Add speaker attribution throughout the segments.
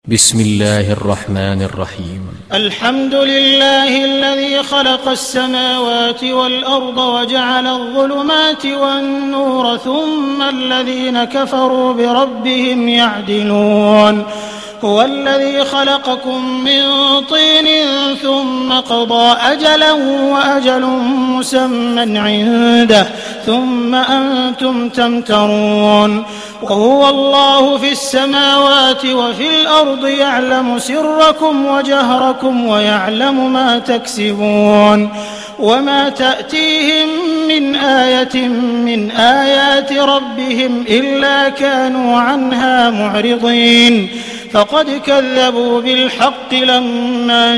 Speaker 1: بسم الله الرحمن الرحيم.
Speaker 2: الحمد لله الذي خلق السماوات والأرض وجعل الظلمات والنور ثم الذين كفروا بربهم يعدلون. هو الذي خلقكم من طين ثم قضى أجلا وأجل مسمى عنده ثم أنتم تمترون. وهو الله في السماوات وفي الأرض يعلم سركم وجهركم ويعلم ما تكسبون. وما تأتيهم من آية من آيات ربهم إلا كانوا عنها معرضين. فقد كذبوا بالحق لما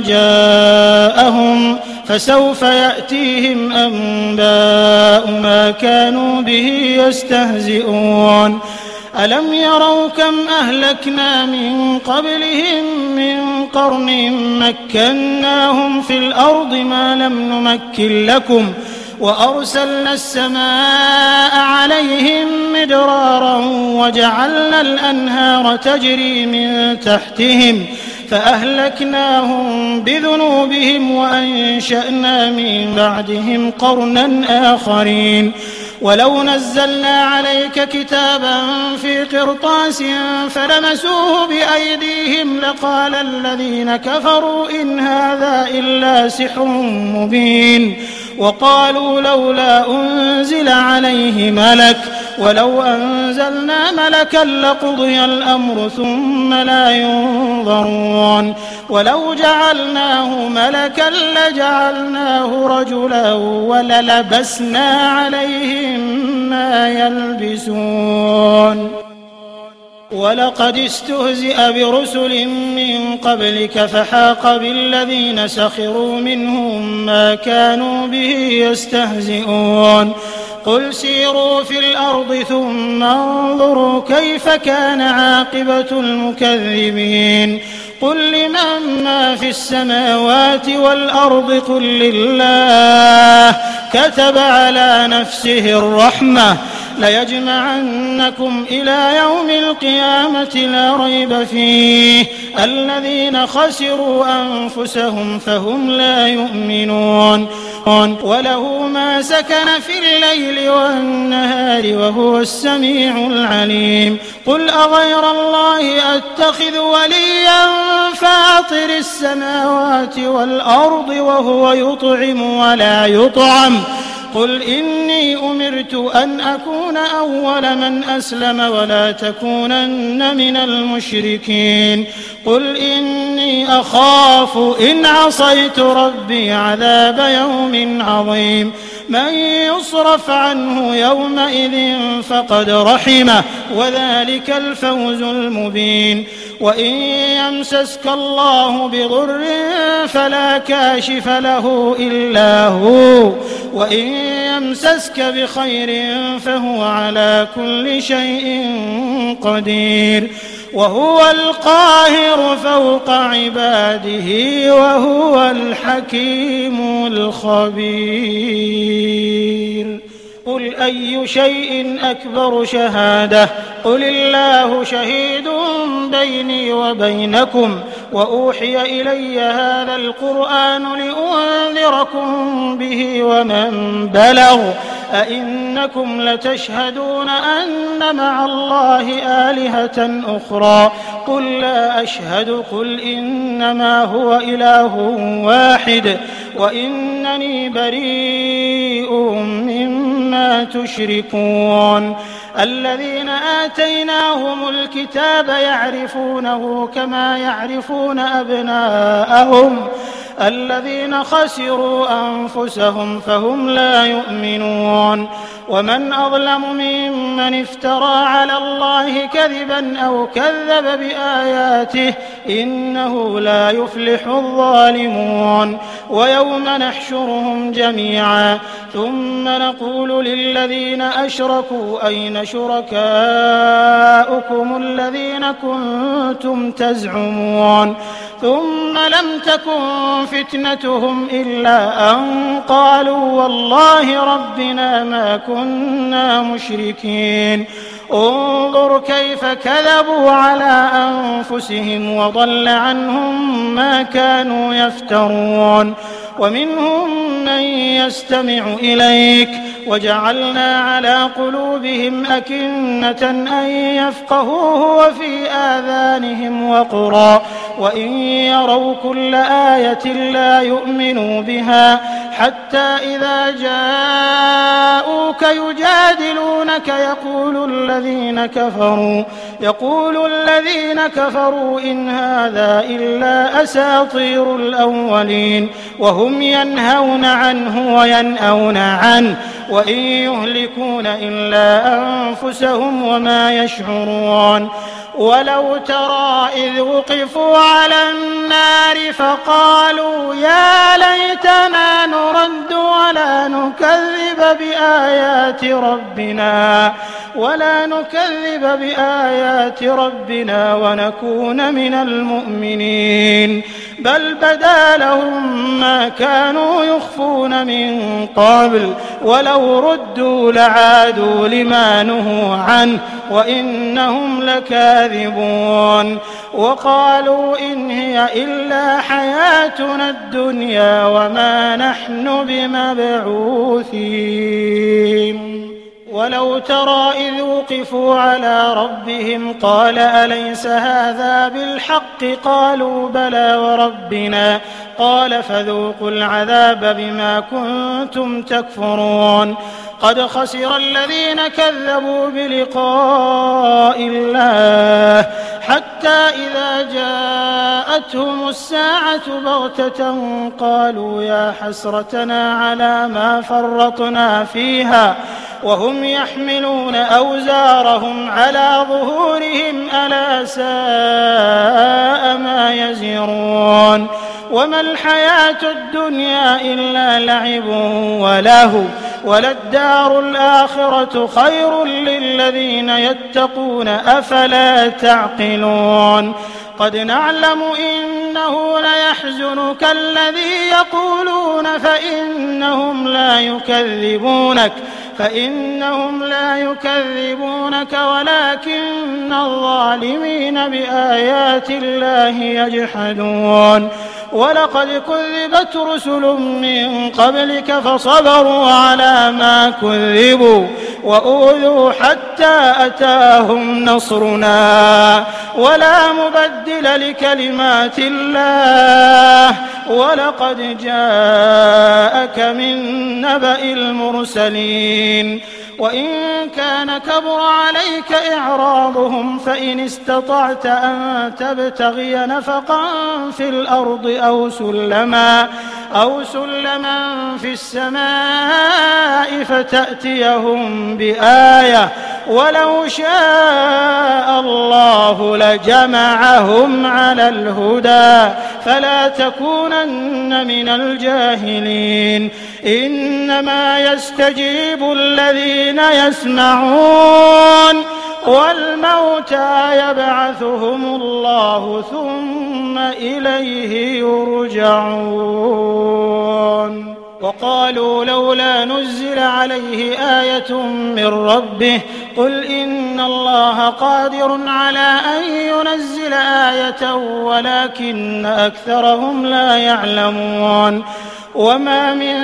Speaker 2: جاءهم فسوف يأتيهم أنباء ما كانوا به يستهزئون. ألم يروا كم أهلكنا من قبلهم من قرن مكناهم في الأرض ما لم نمكن لكم وأرسلنا السماء عليهم مدرارا وجعلنا الأنهار تجري من تحتهم فأهلكناهم بذنوبهم وأنشأنا من بعدهم قرنا آخرين. ولو نزلنا عليك كتابا في قرطاس فلمسوه بأيديهم لقال الذين كفروا إن هذا إلا سحر مبين. وقالوا لولا أنزل عليه ملك ولو أنزلنا ملكا لقضي الأمر ثم لا ينظرون. ولو جعلناه ملكا لجعلناه رجلا وللبسنا عليهم ما يلبسون. ولقد استهزئ برسل من قبلك فحاق بالذين سخروا منهم ما كانوا به يستهزئون. قل سيروا في الأرض ثم انظروا كيف كان عاقبة المكذبين. قل لمن ما في السماوات والأرض قل لله كتب على نفسه الرحمة ليجمعنكم إلى يوم القيامة لا ريب فيه الذين خسروا أنفسهم فهم لا يؤمنون. وله ما سكن في الليل والنهار وهو السميع العليم. قل أغير الله أتخذ وليا فاطر السماوات والأرض وهو يطعم ولا يطعم. قل إني أمرت أن أكون أول من أسلم ولا تكونن من المشركين. قل إني أخاف إن عصيت ربي عذاب يوم عظيم. من يصرف عنه يومئذ فقد رحمه وذلك الفوز المبين. وإن يمسسك الله بضر فلا كاشف له إلا هو وإن يمسسك بخير فهو على كل شيء قدير. وهو القاهر فوق عباده وهو الحكيم الخبير. قل أي شيء أكبر شهادة قل الله شهيد بيني وبينكم وأوحي إلي هذا القرآن لأنذركم به ومن بلغ أئنكم لتشهدون أن مع الله آلهة أخرى قل لا أشهد قل إنما هو إله واحد وإنني بريء مما تشركون. الذين آتيناهم الكتاب يعرفونه كما يعرفون أبناءهم الذين خسروا أنفسهم فهم لا يؤمنون. ومن أظلم ممن افترى على الله كذبا أو كذب بآياته إنه لا يفلح الظالمون. ويوم نحشرهم جميعا ثم نقول للذين أشركوا أين شركاؤكم الذين كنتم تزعمون ثم لم تكن فتنتهم إلا أن قالوا والله ربنا ما كنا مشركين. انظر كيف كذبوا على أنفسهم وضل عنهم ما كانوا يفترون ومنهم من يستمع إليك وجعلنا على قلوبهم أكنة أن يفقهوه وفي آذانهم وقرا وإن يروا كل آية لا يؤمنوا بها حتى إذا جاءوك يجادلونك يقول الذين كفروا إن هذا إلا أساطير الأولين وهم ينهون عنه وينأون عنه وإن يهلكون إلا أنفسهم وما يشعرون ولو ترى إذ وقفوا على النار فقالوا يا ليتنا نرد ولا نكذب بآيات ربنا ونكون من المؤمنين بل بدا لهم ما كانوا يخفون من قبل ولو ردوا لعادوا لما نهوا عنه وإنهم لكاذبون وقالوا إن هي إلا حياتنا الدنيا وما نحن بمبعوثين ولو ترى إذ وقفوا على ربهم قال أليس هذا بالحق قالوا بلى وربنا قال فذوقوا العذاب بما كنتم تكفرون قد خسر الذين كذبوا بلقاء الله حتى إذا جاءتهم الساعة بغتة قالوا يا حسرتنا على ما فرطنا فيها وهم يحملون أوزارهم على ظهورهم ألا ساء ما يزرون وما الحياة الدنيا إلا لعب ولهو وللدار الآخرة خير للذين يتقون أفلا تعقلون قد نعلم إنه ليحزنك الذي يقولون فإنهم لا يكذبونك ولكن الظالمين بآيات الله يجحدون ولقد كذبت رسل من قبلك فصبروا على ما كذبوا وأوذوا حتى أتاهم نصرنا ولا مبدل لكلمات الله ولقد جاءك من نبأ المرسلين وإن كان كبر عليك إعراضهم فإن استطعت أن تبتغي نفقا في الأرض أو سلما في السماء فتأتيهم بآية ولو شاء الله لجمعهم على الهدى فلا تكونن من الجاهلين إنما يستجيب الذين يسمعون والموتى يبعثهم الله ثم إليه يرجعون وقالوا لولا نزل عليه آية من ربه قل إن الله قادر على أن ينزل آية ولكن أكثرهم لا يعلمون وما من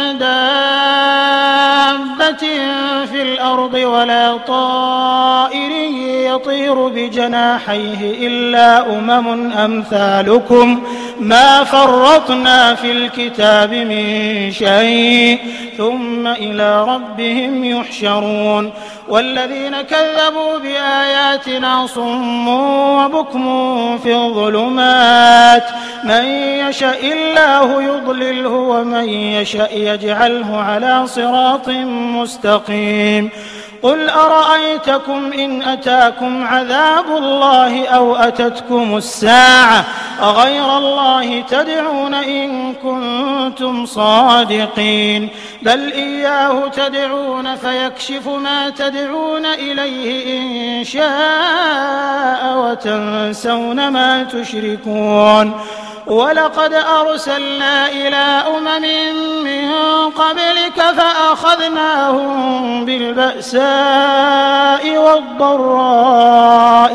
Speaker 2: دابة في الأرض ولا طائر يطير بجناحيه إلا أمم أمثالكم ما فرطنا في الكتاب من شيء ثم إلى ربهم يحشرون والذين كذبوا بآياتنا صم وبكم في الظلمات من يشاء الله يضلله ومن يشاء يجعله على صراط مستقيم قل أرأيتكم إن أتاكم عذاب الله أو أتتكم الساعة أغير الله تدعون إن كنتم صادقين بل إياه تدعون فيكشف ما تدعون إليه إن شاء وتنسون ما تشركون ولقد أرسلنا إلى أمم من قبلك فأخذناهم بالبأساء البأساء والضراء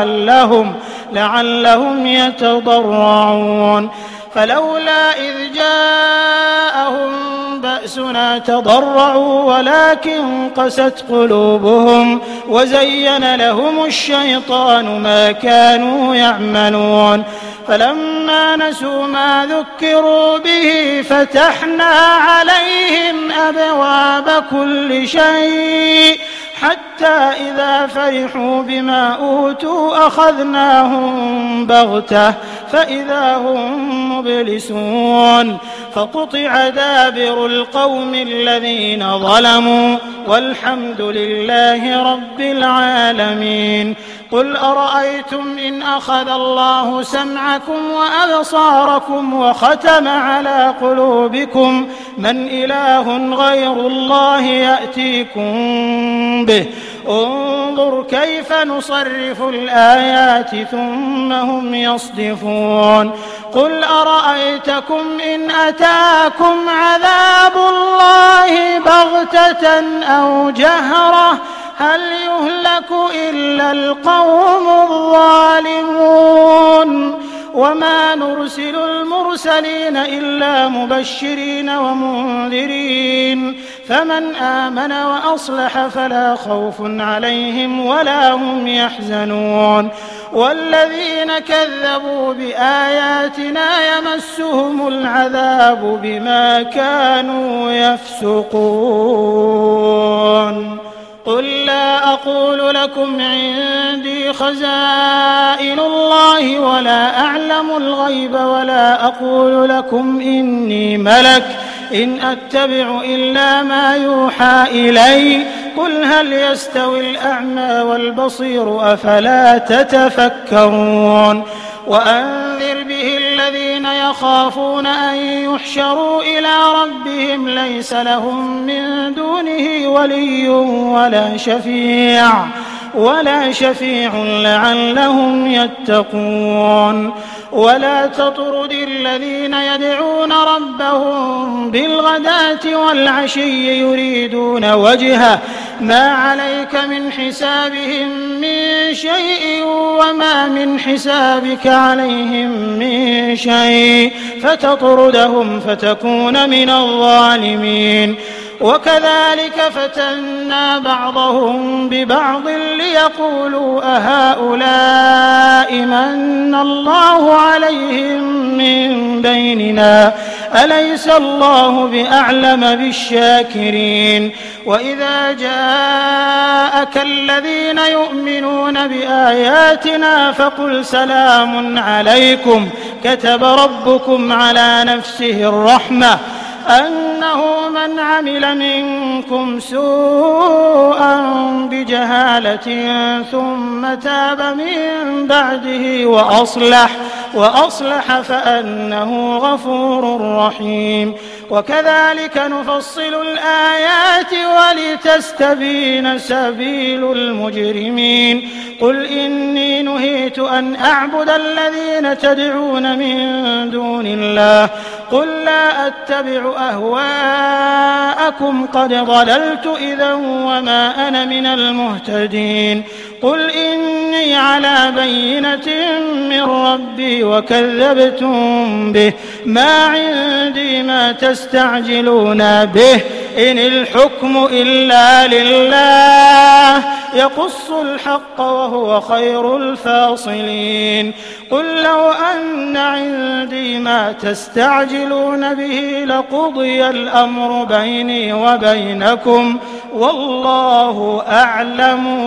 Speaker 2: لعلهم يتضرعون فلولا إذ جاءهم بأسنا تضرعوا ولكن قست قلوبهم وزين لهم الشيطان ما كانوا يعملون فلما نسوا ما ذكروا به فتحنا عليهم أبواب كل شيء حتى إذا فرحوا بما أوتوا أخذناهم بغتة فإذا هم مبلسون فقطع دابر القوم الذين ظلموا والحمد لله رب العالمين قل أرأيتم إن أخذ الله سمعكم وأبصاركم وختم على قلوبكم من إله غير الله يأتيكم به انظر كيف نصرف الآيات ثم هم يصدفون قل أرأيتكم إن أتاكم عذاب الله بغتة أو جهرة هل يهلك إلا القوم الظالمون وما نرسل المرسلين إلا مبشرين ومنذرين فمن آمن وأصلح فلا خوف عليهم ولا هم يحزنون والذين كذبوا بآياتنا يمسهم العذاب بما كانوا يفسقون قل لا أقول لكم عندي خزائن الله ولا أعلم الغيب ولا أقول لكم إني ملك إن أتبع إلا ما يوحى إلي قل هل يستوي الأعمى والبصير أفلا تتفكرون وأنذر به الذين يخافون أن يحشروا إلى ربهم ليس لهم من دونه ولي ولا شفيع لعلهم يتقون ولا تطرد الذين يدعون ربهم بالغداة والعشي يريدون وجهه ما عليك من حسابهم من شيء وما من حسابك عليهم من شيء فتطردهم فتكون من الظالمين وكذلك فتنا بعضهم ببعض ليقولوا أهؤلاء من الله عليهم من بيننا أليس الله بأعلم بالشاكرين وإذا جاءك الذين يؤمنون بآياتنا فقل سلام عليكم كتب ربكم على نفسه الرحمة أنه من عمل منكم سوءا بجهالة ثم تاب من بعده وأصلح فأنه غفور رحيم وكذلك نفصل الآيات ولتستبين سبيل المجرمين قل إني نهيت أن أعبد الذين تدعون من دون الله قل لا أتبع أهواءكم قد ضللت إذا وما أنا من المهتدين قل إني على بينة من ربي وكذبتم به ما عندي ما تستعجلون به إن الحكم إلا لله يقص الحق وهو خير الفاصلين قل لو أن عندي ما تستعجلون به لقضي الأمر بيني وبينكم والله أعلم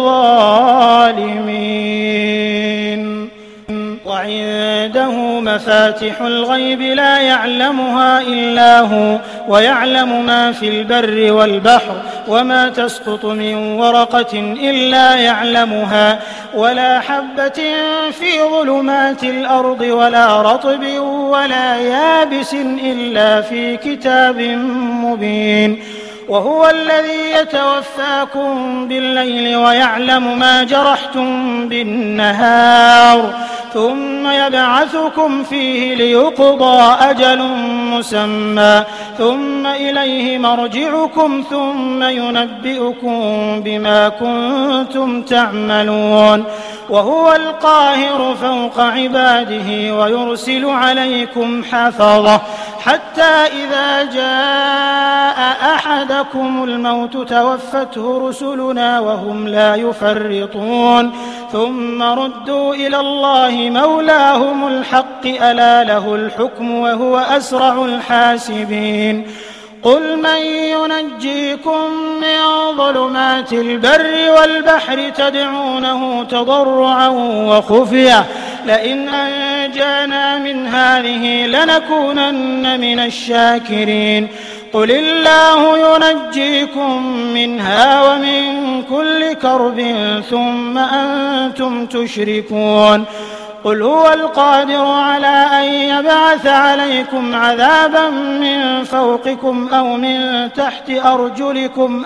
Speaker 2: بالظالمين وعنده مفاتح الغيب لا يعلمها إلا هو ويعلم ما في البر والبحر وما تسقط من ورقة إلا يعلمها ولا حبة في ظلمات الأرض ولا رطب ولا يابس إلا في كتاب مبين وهو الذي يتوفاكم بالليل ويعلم ما جرحتم بالنهار ثم يبعثكم فيه ليقضى أجل مسمى ثم إليه مرجعكم ثم ينبئكم بما كنتم تعملون وهو القاهر فوق عباده ويرسل عليكم حفظة حتى إذا جاء أحدكم الموت توفته رسلنا وهم لا يفرطون ثم ردوا إلى الله مولاهم الحق ألا له الحكم وهو أسرع الحاسبين قل من ينجيكم من ظلمات البر والبحر تدعونه تضرعا وخفية لئن أنجانا من هذه لنكونن من الشاكرين قل الله ينجيكم منها ومن كل كرب ثم أنتم تشركون قل هو القادر على أن يبعث عليكم عذابا من فوقكم أو من تحت أرجلكم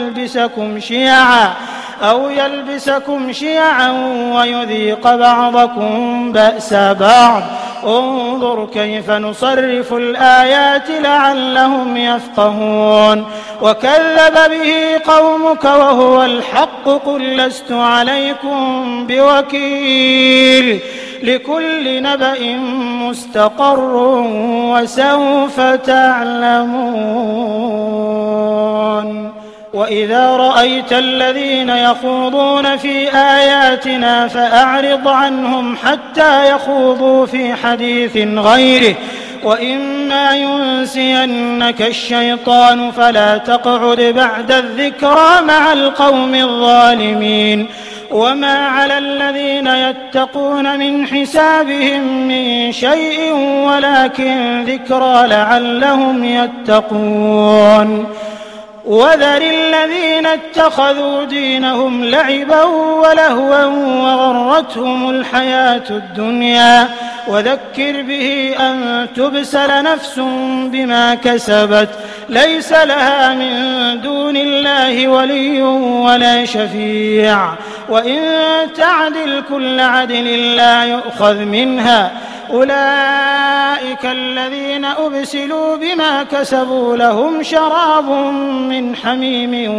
Speaker 2: أو يلبسكم شيعا ويذيق بعضكم بأس بعض انظر كيف نصرف الآيات لعلهم يفقهون وكذب به قومك وهو الحق قل لست عليكم بوكيل لكل نبأ مستقر وسوف تعلمون وإذا رأيت الذين يخوضون في آياتنا فأعرض عنهم حتى يخوضوا في حديث غيره وإما ينسينك الشيطان فلا تقعد بعد الذكرى مع القوم الظالمين وما على الذين يتقون من حسابهم من شيء ولكن ذكرى لعلهم يتقون وذر الذين اتخذوا دينهم لعبا ولهوا وغرتهم الحياة الدنيا وذكر به أن تبسل نفس بما كسبت ليس لها من دون الله ولي ولا شفيع وإن تعدل كل عدل لا يؤخذ منها أولئك الذين أبسلوا بما كسبوا لهم شراب من حميم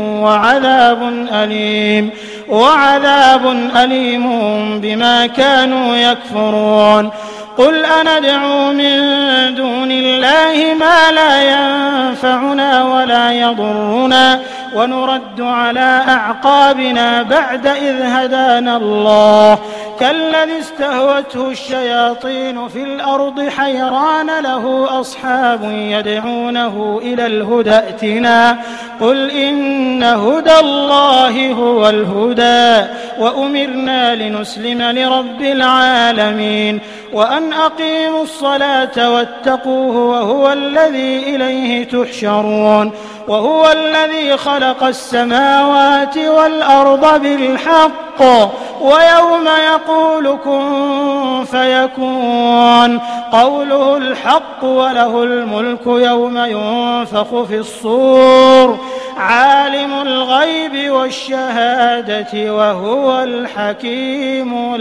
Speaker 2: وعذاب أليم بما كانوا يكفرون قل أندعو من دون الله ما لا ينفعنا ولا يضرنا ونرد على أعقابنا بعد إذ هدانا الله كالذي استهوته الشياطين في الأرض حيران له أصحاب يدعونه إلى الهدى ائتنا قل إن هدى الله هو الهدى وأمرنا لنسلم لرب العالمين وأن أقيموا الصلاة واتقوه وهو الذي إليه تحشرون وهو الذي خلق السماوات والأرض بالحق ويوم يقول كن فيكون قوله الحق وله الملك يوم ينفخ في الصور عالم الغيب والشهادة وهو الحكيم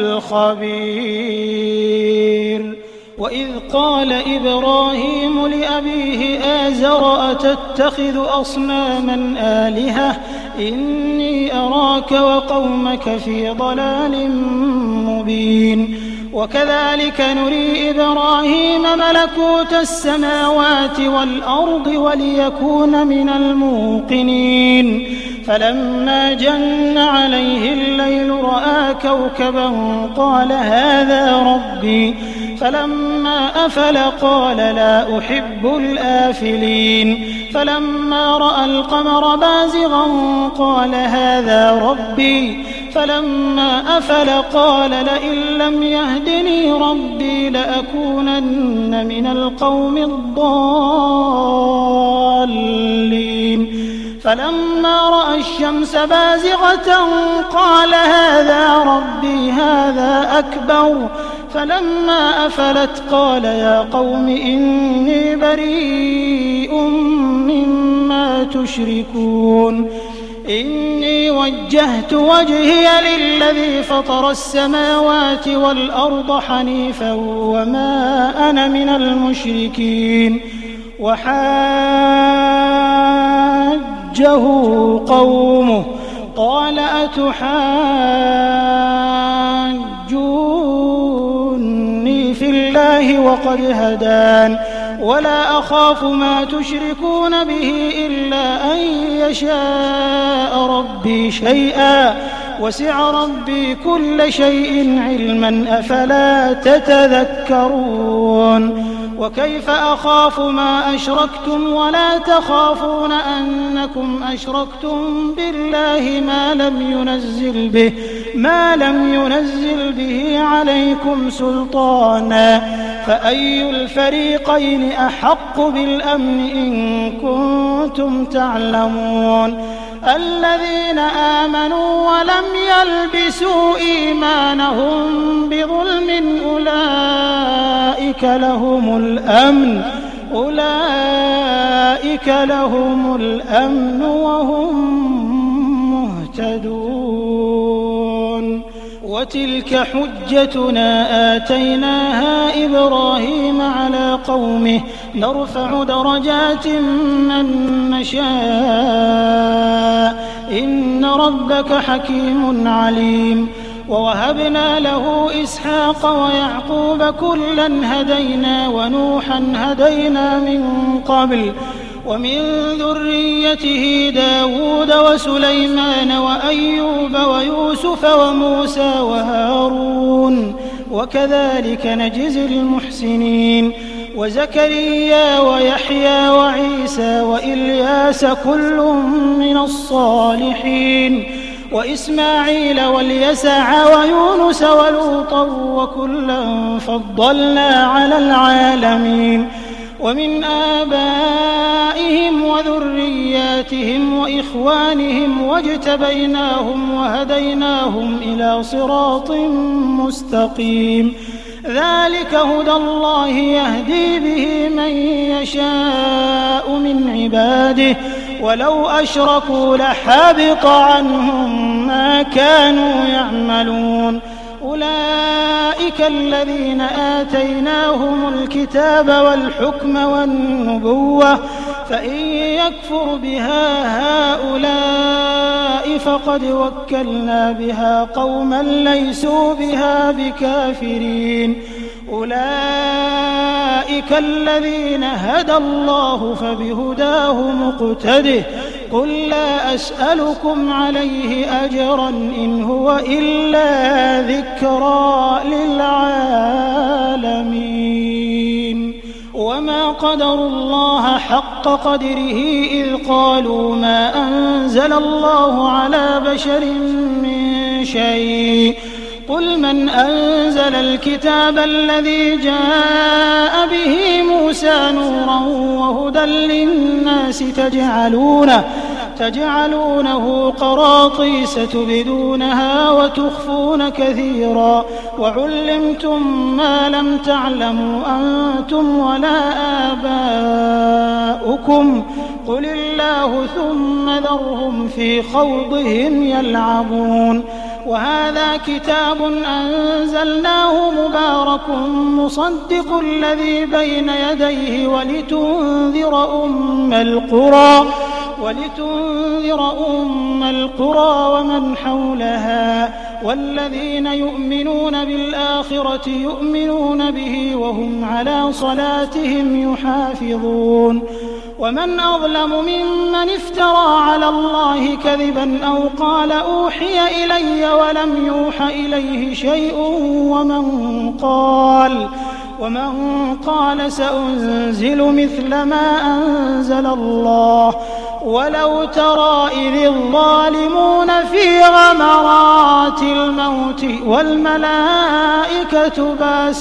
Speaker 2: الخبير وإذ قال إبراهيم لأبيه آزر أتتخذ أصناما آلهة إني أراك وقومك في ضلال مبين وكذلك نري إبراهيم ملكوت السماوات والأرض وليكون من الموقنين فلما جن عليه الليل رأى كوكبا قال هذا ربي فلما أفل قال لا أحب الآفلين فلما رأى القمر بازغا قال هذا ربي فلما أفل قال لئن لم يهدني ربي لأكونن من القوم الضالين فلما رأى الشمس بازغة قال هذا ربي هذا أكبر فلما أفلت قال يا قوم إني بريء مما ما تشركون إني وجهت وجهي للذي فطر السماوات والأرض حنيفا وما أنا من المشركين وحاجه قومه قال أتحاجوني في الله وقد هدان ولا أخاف ما تشركون به إلا أن يشاء ربي شيئا وسع ربي كل شيء علما أفلا تتذكرون وكيف أخاف ما أشركتم ولا تخافون أنكم أشركتم بالله ما لم ينزل به عليكم سلطانا فأي الفريقين أحق بالأمن إن كنتم تعلمون الذين آمنوا ولم يلبسوا إيمانهم بظلم أولئك لهم الأمن وهم مهتدون وتلك حجتنا آتيناها إبراهيم على قومه نرفع درجات من نشاء إن ربك حكيم عليم ووهبنا له إسحاق ويعقوب كلا هدينا ونوحا هدينا من قبل ومن ذريته داود وسليمان وأيوب ويوسف وموسى وهارون وكذلك نجزي المحسنين وزكريا ويحيى وعيسى وإلياس كل من الصالحين وإسماعيل واليسع ويونس ولوطا وكلا فضلنا على العالمين ومن آبائهم وذرياتهم وإخوانهم واجتبيناهم وهديناهم إلى صراط مستقيم ذلك هدى الله يهدي به من يشاء من عباده ولو أشركوا لحبط عنهم ما كانوا يعملون أولئك الذين آتيناهم الكتاب والحكم والنبوة فإن يكفر بها هؤلاء فقد وكلنا بها قوما ليسوا بها بكافرين أولئك الذين هدى الله فبهداه مقتده قل لا أسألكم عليه أجرا إن هو إلا ذكرى للعالمين وما قدروا الله حق قدره إذ قالوا ما أنزل الله على بشر من شيء قل من أنزل الكتاب الذي جاء به موسى نورا وهدى للناس تجعلونه قراطيس تبدونها وتخفون كثيرا وعلمتم ما لم تعلموا أنتم ولا آباؤكم قل الله ثم ذرهم في خوضهم يلعبون وهذا كتاب أنزلناه مبارك مصدق الذي بين يديه ولتنذر أم القرى ومن حولها والذين يؤمنون بالآخرة يؤمنون به وهم على صلاتهم يحافظون ومن أظلم ممن افترى على الله كذبا أو قال أوحي إلي ولم يوح إليه شيء ومن قال سأنزل مثل ما أنزل الله ولو ترى إذ الظالمون في غمرات الموت والملائكة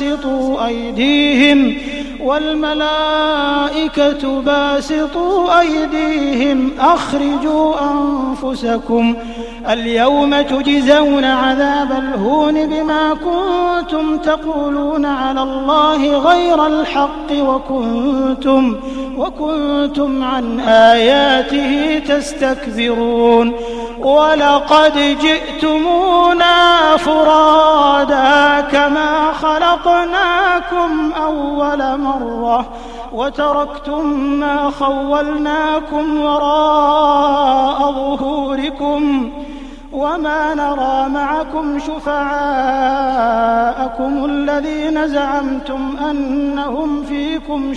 Speaker 2: باسطوا أيديهم أخرجوا أنفسكم اليوم تجزون عذاب الهون بما كنتم تقولون على الله غير الحق وكنتم عن آياته تستكبرون ولقد جئتمونا فرادا كما خلقناكم أول مرة وتركتم ما خولناكم وراء ظهوركم وما نرى معكم شفعاءكم الذين زعمتم أنهم فيكم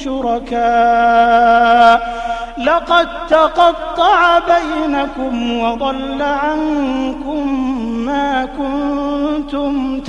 Speaker 2: شركاء لقد تقطع بينكم وضل عنكم ما كنتم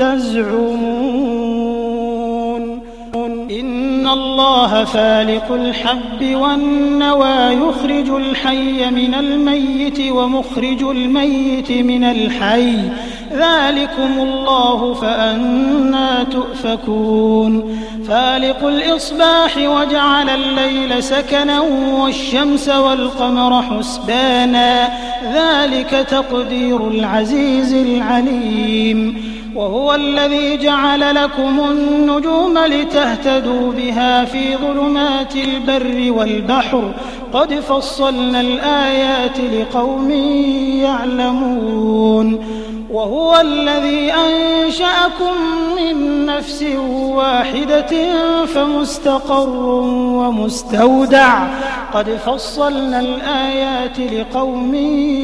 Speaker 2: تزعمون إن الله فالق الحب والنوى يخرج الحي من الميت ومخرج الميت من الحي ذلكم الله فأنى تؤفكون فالق الإصباح وجعل الليل سكنا والشمس والقمر حسبانا ذلك تقدير العزيز العليم وهو الذي جعل لكم النجوم لتهتدوا بها في ظلمات البر والبحر قد فصلنا الآيات لقوم يعلمون وهو الذي أنشأكم من نفس واحدة فمستقر ومستودع قد فصلنا الآيات لقوم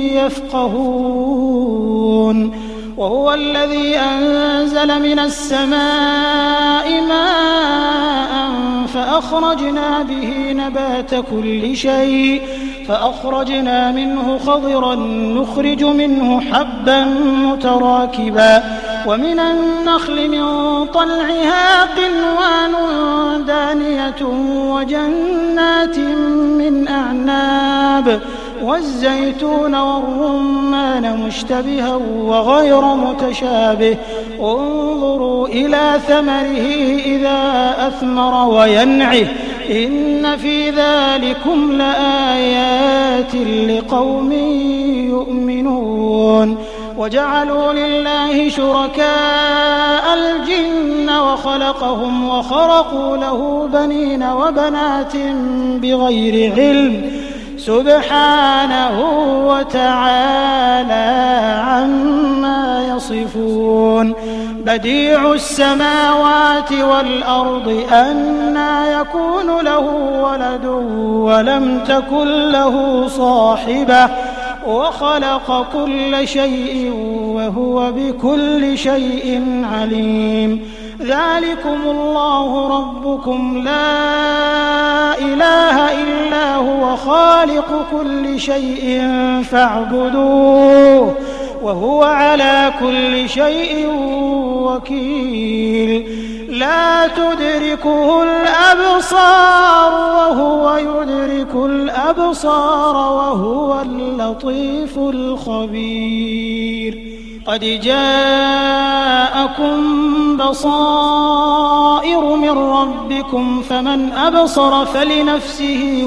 Speaker 2: يفقهون وهو الذي أنزل من السماء ماء فأخرجنا به نبات كل شيء فأخرجنا منه خضرا نخرج منه حبا متراكبا ومن النخل من طلعها قنوان دانية وجنات من أعناب والزيتون والرمان مشتبها وغير متشابه انظروا إلى ثمره إذا أثمر وينعه إن في ذلكم لآيات لقوم يؤمنون وجعلوا لله شركاء الجن وخلقهم وخرقوا له بنين وبنات بغير علم سبحانه وتعالى عما يصفون بديع السماوات والأرض أنى يكون له ولد ولم تكن له صاحبة وخلق كل شيء وهو بكل شيء عليم ذلكم الله ربكم لا إله إلا هو خالق كل شيء فاعبدوه وهو على كل شيء وكيل لا تدركه الأبصار وهو يدرك الأبصار وهو اللطيف الخبير قد جاءكم بصائر من ربكم فمن أبصر فلنفسه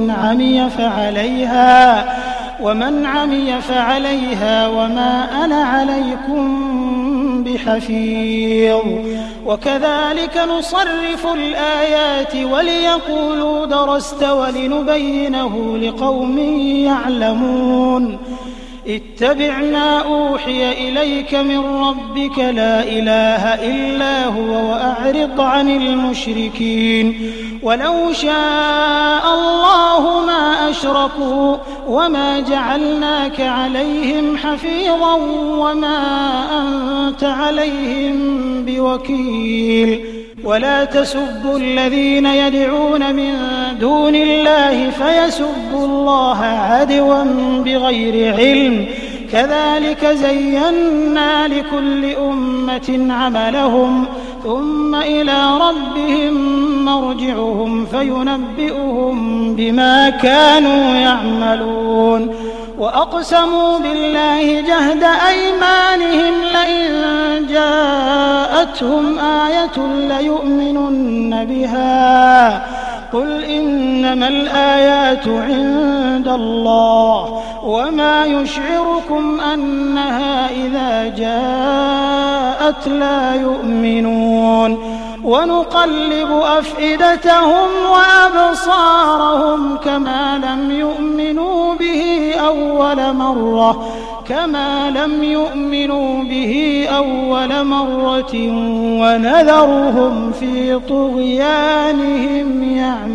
Speaker 2: ومن عمي فعليها وما أنا عليكم بحفيظ وكذلك نصرف الآيات وليقولوا درست ولنبينه لقوم يعلمون اتبع ما أوحي إليك من ربك لا إله إلا هو وأعرض عن المشركين ولو شاء الله ما أشركوا وما جعلناك عليهم حفيظا وما أنت عليهم بوكيل ولا تسبوا الذين يدعون من دون الله فيسبوا الله عدوا بغير علم كذلك زينا لكل أمة عملهم ثم إلى ربهم مرجعهم فينبئهم بما كانوا يعملون وأقسموا بالله جهد أيمانهم لئن جاءتهم آية ليؤمنن بها قل إنما الآيات عند الله وما يشعركم أنها إذا جاءت لا يؤمنون ونقلب أفئدتهم وأبصارهم كما لم يؤمنوا به أول مرة ونذرهم في طغيانهم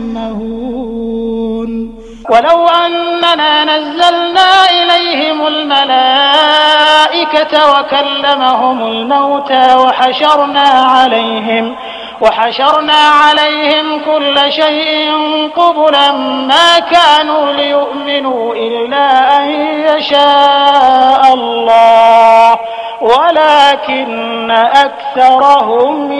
Speaker 2: يعمهون. ولو أننا نزلنا إليهم الملائكة وكلمهم الموتى وحشرنا عليهم كل شيء قبلا ما كانوا ليؤمنوا إلا أن يشاء الله ولكن أكثرهم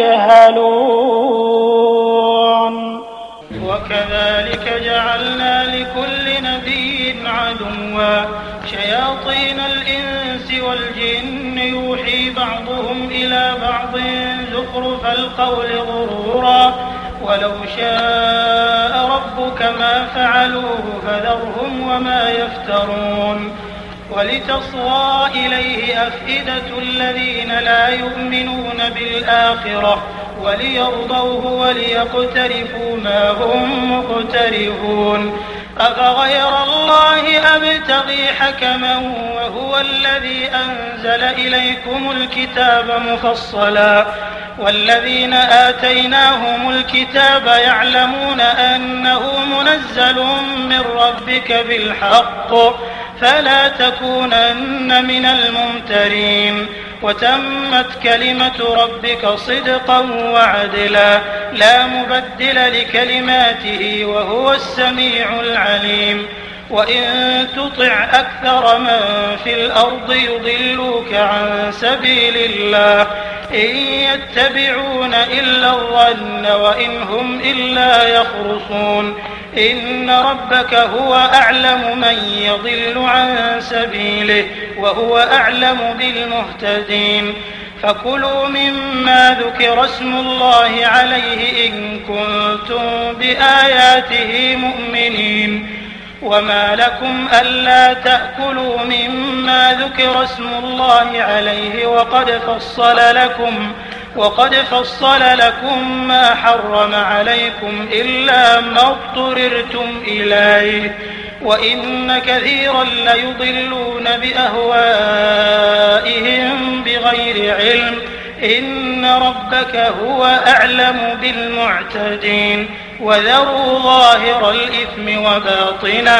Speaker 2: يجهلون. وكذلك جعلنا لكل نبي عدوا شياطين الإنس والجن يوحي بعضهم إلى بعض زخرف القول غرورا ولو شاء ربك ما فعلوه فذرهم وما يفترون. ولتصغى إليه أفئدة الذين لا يؤمنون بالآخرة وليرضوه وليقترفوا ما هم مقترفون. أفغير الله أبتغي حكما وهو الذي أنزل إليكم الكتاب مفصلا والذين آتيناهم الكتاب يعلمون أنه منزل من ربك بالحق فلا تكونن من الممترين. وتمت كلمة ربك صدقا وعدلا لا مبدل لكلماته وهو السميع العليم. وإن تطع أكثر من في الأرض يضلوك عن سبيل الله إن يتبعون إلا الظن وإن هم إلا يخرصون. إن ربك هو أعلم من يضل عن سبيله وهو أعلم بالمهتدين. فكلوا مما ذكر اسم الله عليه إن كنتم بآياته مؤمنين. وما لكم ألا تأكلوا مما ذكر اسم الله عليه وقد فصل لكم ما حرم عليكم إلا ما اضطررتم إليه وإن كثيرا ليضلون بأهوائهم بغير علم. إن ربك هو أعلم بالمعتدين. وذروا ظاهر الإثم وباطنه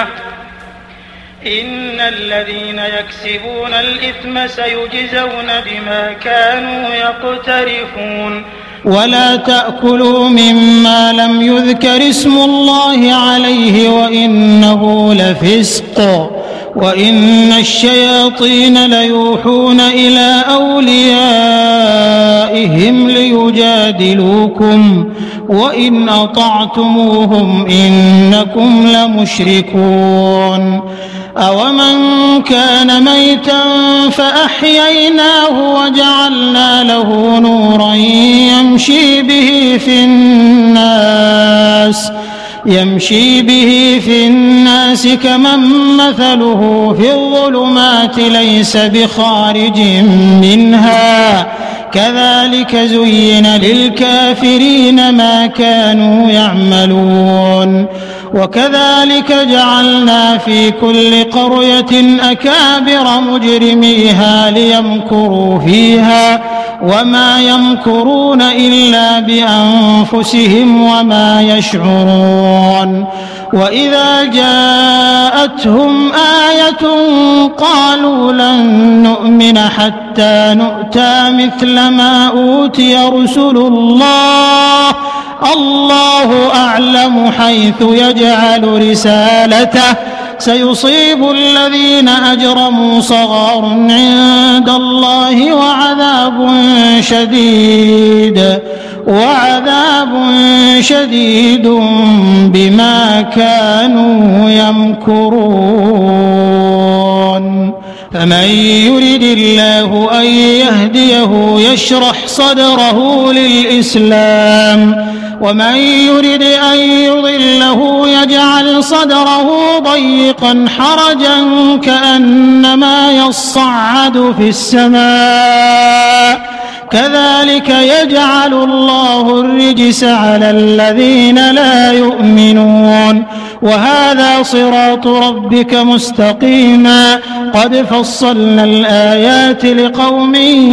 Speaker 2: إن الذين يكسبون الإثم سيجزون بما كانوا يقترفون.
Speaker 3: ولا تأكلوا مما لم يذكر اسم الله عليه وإنه لفسق وإن الشياطين ليوحون إلى أوليائهم ليجادلوكم وإن أطعتموهم إنكم لمشركون. أومن كان ميتا فأحييناه وجعلنا له نورا يمشي به في الناس كمن مثله في الظلمات ليس بخارج منها كذلك زين للكافرين ما كانوا يعملون. وكذلك جعلنا في كل قرية أكابر مجرميها ليمكروا فيها وما يمكرون إلا بأنفسهم وما يشعرون. وإذا جاءتهم آية قالوا لن نؤمن حتى نؤتى مثل ما أوتي رسل الله الله أعلم حيث يجعل رسالته سيصيب الذين أجرموا صغار عند الله وعذاب شديد بما كانوا يمكرون. فمن يرد الله أن يهديه يشرح صدره للإسلام ومن يرد أن يضله يجعل صدره ضيقا حرجا كأنما يصعد في السماء كذلك يجعل الله الرجس على الذين لا يؤمنون وهذا صراط ربك مستقيما قد فصلنا الآيات لقوم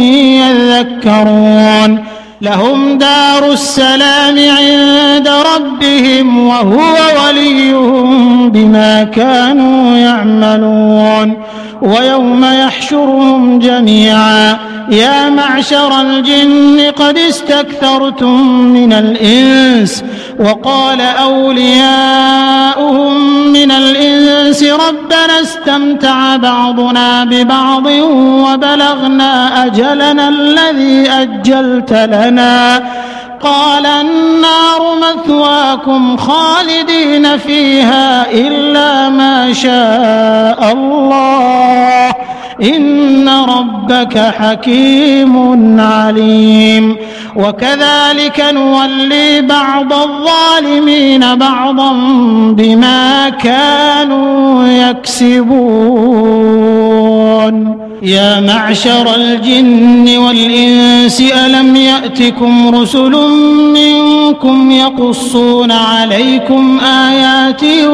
Speaker 3: يذكرون لهم دار السلام عند ربهم وهو وليهم بما كانوا يعملون ويوم يحشرهم جميعا يا معشر الجن قد استكثرتم من الإنس وقال أولياؤهم من الإنس ربنا استمتع بعضنا ببعض وبلغنا أجلنا الذي أجلت لنا قال النار مثواكم خالدين فيها إلا ما شاء الله إن ربك حكيم عليم وكذلك نولي بعض الظالمين بعضا بما كانوا يكسبون يا معشر الجن والإنس ألم يأتكم رسل منكم يقصون عليكم آياتي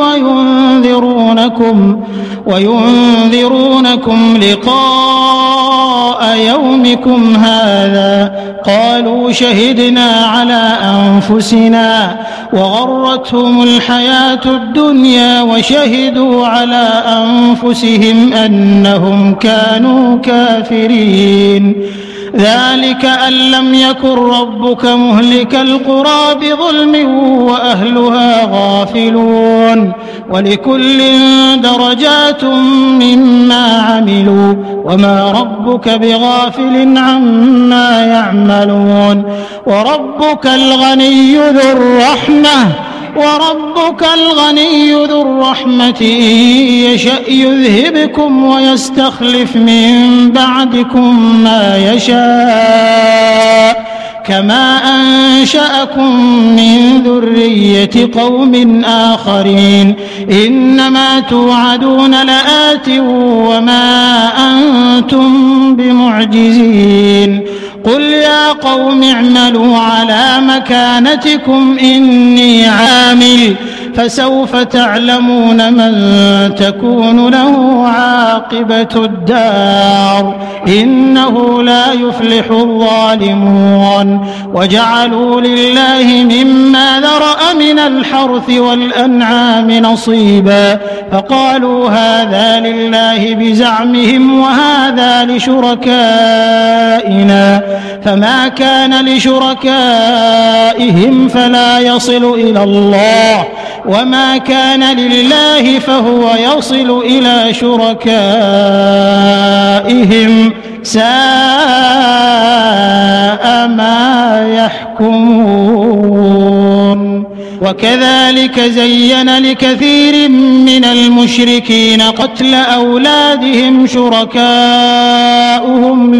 Speaker 3: وينذرونكم لقاء يومكم هذا قالوا شهدنا على أنفسنا وغرتهم الحياة الدنيا وشهدوا على أنفسهم أنهم كانوا كافرين ذلك أن لم يكن ربك مهلك القرى بظلم وأهلها غافلون ولكل درجات مما عملوا وما ربك بغافل عما يعملون وربك الغني ذو الرحمة إن يشأ يذهبكم ويستخلف من بعدكم ما يشاء كما أنشأكم من ذرية قوم آخرين إنما توعدون لآت وما أنتم بمعجزين قل يا قوم اعملوا على مكانتكم إني عامل فسوف تعلمون من تكون له عاقبة الدار إنه لا يفلح الظالمون وجعلوا لله مما ذرأ من الحرث والأنعام نصيبا فقالوا هذا لله بزعمهم وهذا لشركائنا فما كان لشركائهم فلا يصل إلى الله وما كان لله فهو يصل إلى شركائهم ساء ما يحكمون وكذلك زين لكثير من المشركين قتل أولادهم شركاؤهم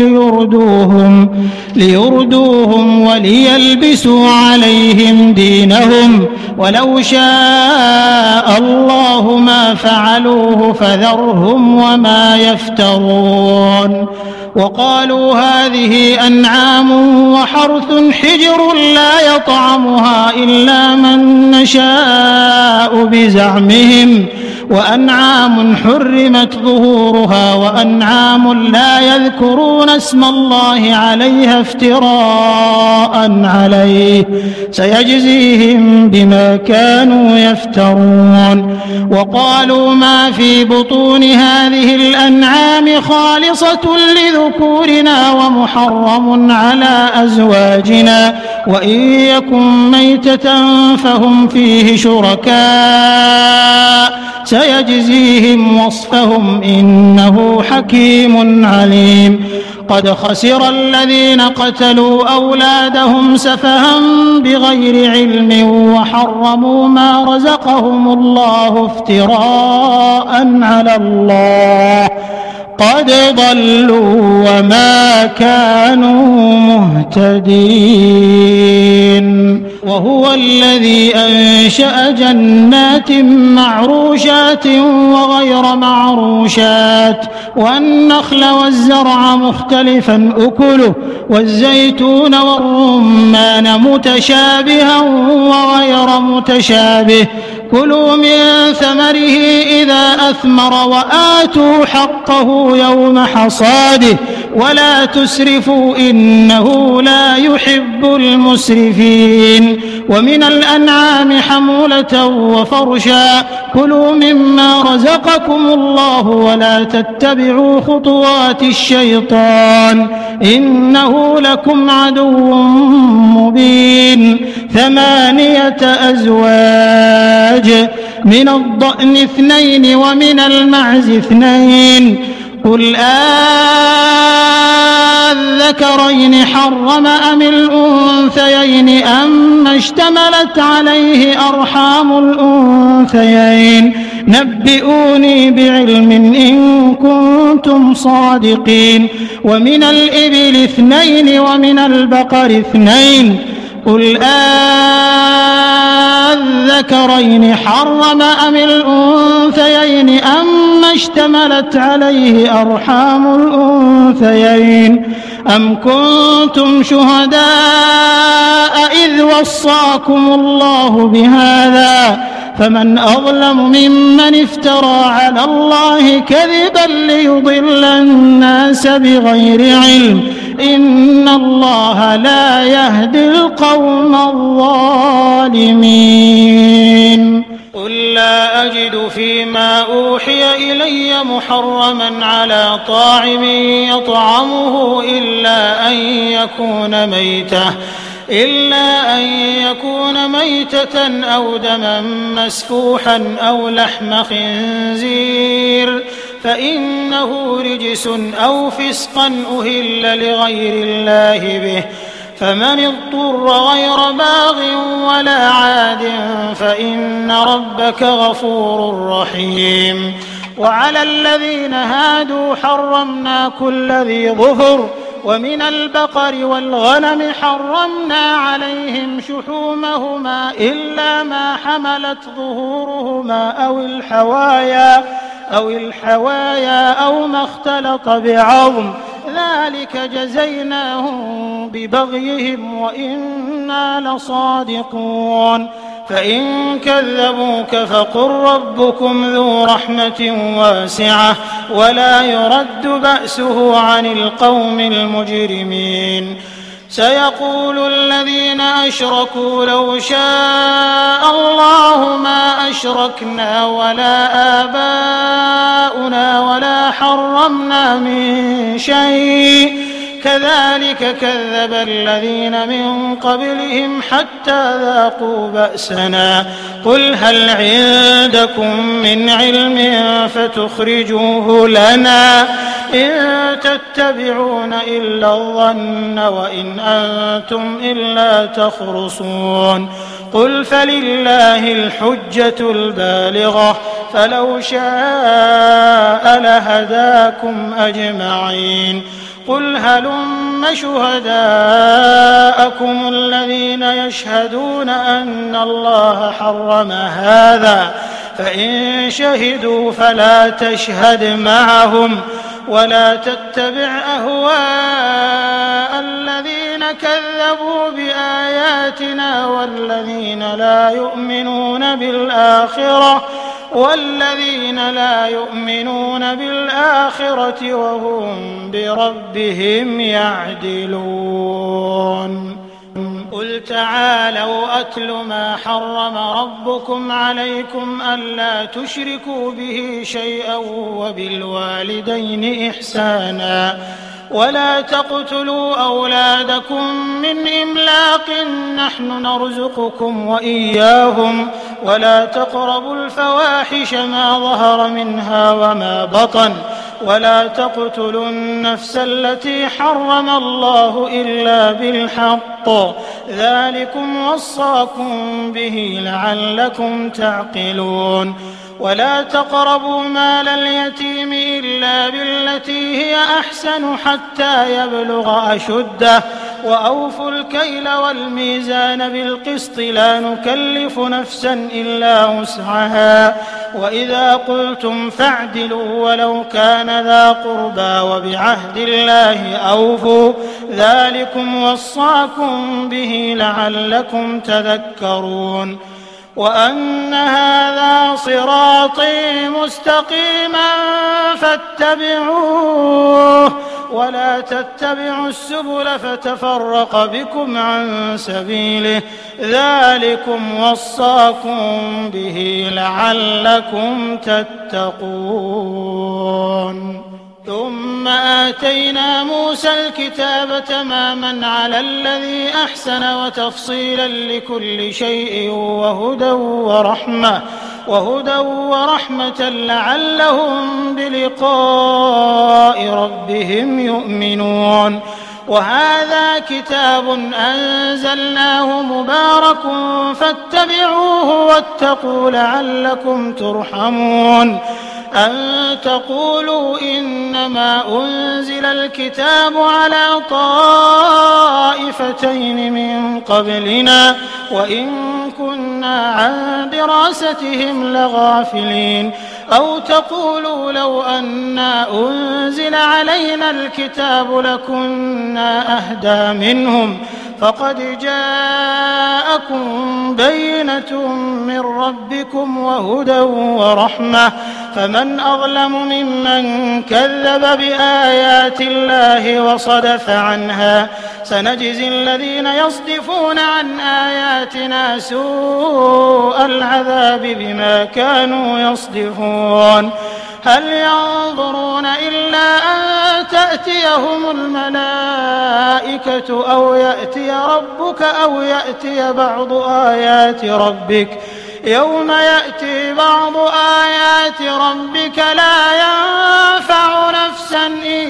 Speaker 3: ليردوهم وليلبسوا عليهم دينهم ولو شاء الله ما فعلوه فذرهم وما يفترون وقالوا هذه أنعام وحرث حجر لا يطعمها إلا من نشاء بزعمهم وأنعام حرمت ظهورها وأنعام لا يذكرون اسم الله عليها افتراء عليه سيجزيهم بما كانوا يفترون وقالوا ما في بطون هذه الأنعام خالصة لذكورنا ومحرم على أزواجنا وإن يكن ميتة فهم فيه شركاء سيجزيهم وصفهم إنه حكيم عليم قد خسر الذين قتلوا أولادهم سفها بغير علم وحرموا ما رزقهم الله افتراء على الله قد ضلوا وما كانوا مهتدين وهو الذي أنشأ جنات معروشات وغير معروشات والنخل والزرع مختلفا أكله والزيتون والرمان متشابها وغير متشابه كلوا من ثمره إذا أثمر وآتوا حقه يوم حصاده ولا تسرفوا إنه لا يحب المسرفين ومن الأنعام حمولة وفرشا كلوا مما رزقكم الله ولا تتبعوا خطوات الشيطان إنه لكم عدو مبين 8 أزواج من الضأن 2 ومن المعز 2 قل الذكرين حرم أم الأنثيين أما اشتملت عليه أرحام الأنثيين نبئوني بعلم إن كنتم صادقين ومن الإبل 2 ومن البقر 2 قل الذكرين حرم أم الأنثيين أما اشتملت عليه أرحام الأنثيين أم كنتم شهداء إذ وصاكم الله بهذا فمن أظلم ممن افترى على الله كذبا ليضل الناس بغير علم إن الله لا يهدي القوم الظالمين قل لا أجد فيما أوحي إلي محرما على طاعم يطعمه إلا أن يكون ميتة أو دما مسفوحا أو لحم خنزير فإنه رجس أو فسقا أهل لغير الله به فمن اضطر غير باغ ولا عاد فإن ربك غفور رحيم وعلى الذين هادوا حرمنا كل ذي ظفر ومن البقر والغنم حرمنا عليهم شحومهما إلا ما حملت ظهورهما أو الحوايا أو ما اختلط بعظم ذلك جزيناهم ببغيهم وإنا لصادقون فإن كذبوك فقل ربكم ذو رحمة واسعة ولا يرد بأسه عن القوم المجرمين سيقول الذين أشركوا لو شاء الله ما أشركنا ولا آباؤنا ولا حرمنا من شيء كذلك كذب الذين من قبلهم حتى ذاقوا بأسنا قل هل عندكم من علم فتخرجوه لنا إن تتبعون إلا الظن وإن أنتم إلا تخرصون قل فلله الحجة البالغة فلو شاء لهداكم أجمعين قل هلم شهداءكم الذين يشهدون أن الله حرم هذا فإن شهدوا فلا تشهد معهم ولا تتبع أهواء الذين كذبوا بآياتنا والذين لا يؤمنون بالآخرة وهم بربهم يعدلون قل تعالوا أتل ما حرم ربكم عليكم ألا تشركوا به شيئا وبالوالدين إحسانا ولا تقتلوا أولادكم من إملاق نحن نرزقكم وإياهم ولا تقربوا الفواحش ما ظهر منها وما بطن ولا تقتلوا النفس التي حرم الله إلا بالحق ذلكم وصاكم به لعلكم تعقلون ولا تقربوا مال اليتيم إلا بالتي هي أحسن حتى يبلغ أشده وأوفوا الكيل والميزان بالقسط لا نكلف نفسا إلا وسعها وإذا قلتم فاعدلوا ولو كان ذا قربى وبعهد الله أوفوا ذلكم وصاكم به لعلكم تذكرون وأن هذا صراطي مستقيما فاتبعوه ولا تتبعوا السبل فتفرق بكم عن سبيله ذلكم وصاكم به لعلكم تتقون ثم آتينا موسى الكتاب تماما على الذي أحسن وتفصيلا لكل شيء وهدى ورحمة لعلهم بلقاء ربهم يؤمنون وهذا كتاب أنزلناه مبارك فاتبعوه واتقوا لعلكم ترحمون أن تقولوا إنما أنزل الكتاب على طائفتين من قبلنا وإن كنا عن دراستهم لغافلين أو تقولوا لو أنا أنزل علينا الكتاب لكنا أهدى منهم فقد جاءكم بينة من ربكم وهدى ورحمة فمن أظلم ممن كذب بآيات الله وصدف عنها سنجزي الذين يصدفون عن آياتنا سوء العذاب بما كانوا يصدفون هل ينظرون إلا أن تأتيهم الملائكة أو يأتي ربك أو يأتي بعض آيات ربك يوم يأتي بعض آيات ربك لا ينفع نفسا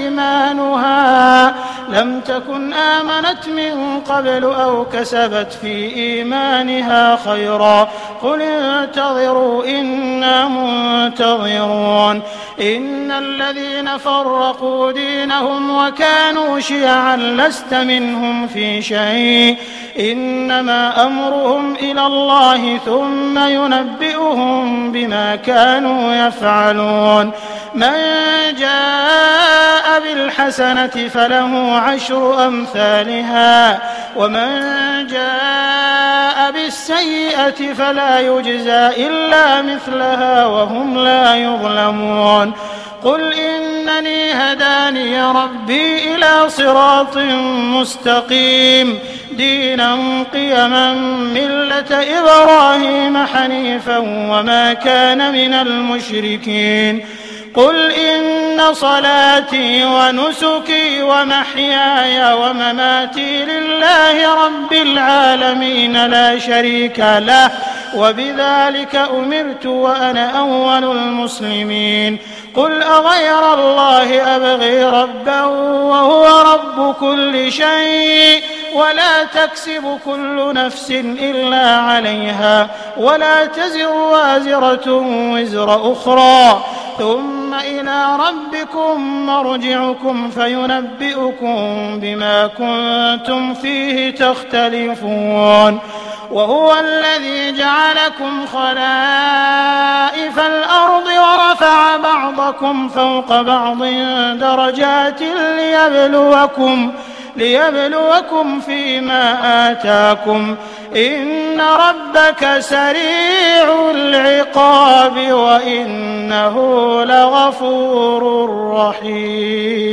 Speaker 3: إيمانها لم تكن آمنت من قبل أو كسبت في إيمانها خيرا قل انتظروا إنا منتظرون إن الذين فرقوا دينهم وكانوا شيعا لست منهم في شيء إنما أمرهم إلى الله ثم ينبئهم بما كانوا يفعلون من جاء بالحسنة فله عشر أمثالها ومن جاء بالسيئة فلا يجزى إلا مثلها وهم لا يظلمون قل إنني هداني ربي إلى صراط مستقيم دينا قيما ملة إبراهيم حنيفا وما كان من المشركين قل إن صلاتي ونسكي ومحياي ومماتي لله رب العالمين لا شريك له وبذلك أمرت وأنا أول المسلمين قل أغير الله أبغي ربا وهو رب كل شيء ولا تكسب كل نفس إلا عليها ولا تزر وازرة وزر أخرى ثم إلى ربكم مرجعكم فينبئكم بما كنتم فيه تختلفون وهو الذي جعلكم خلائف الأرض ورفع بعضكم فوق بعض درجات ليبلوكم فيما آتاكم إن ربك سريع العقاب وإنه لغفور رحيم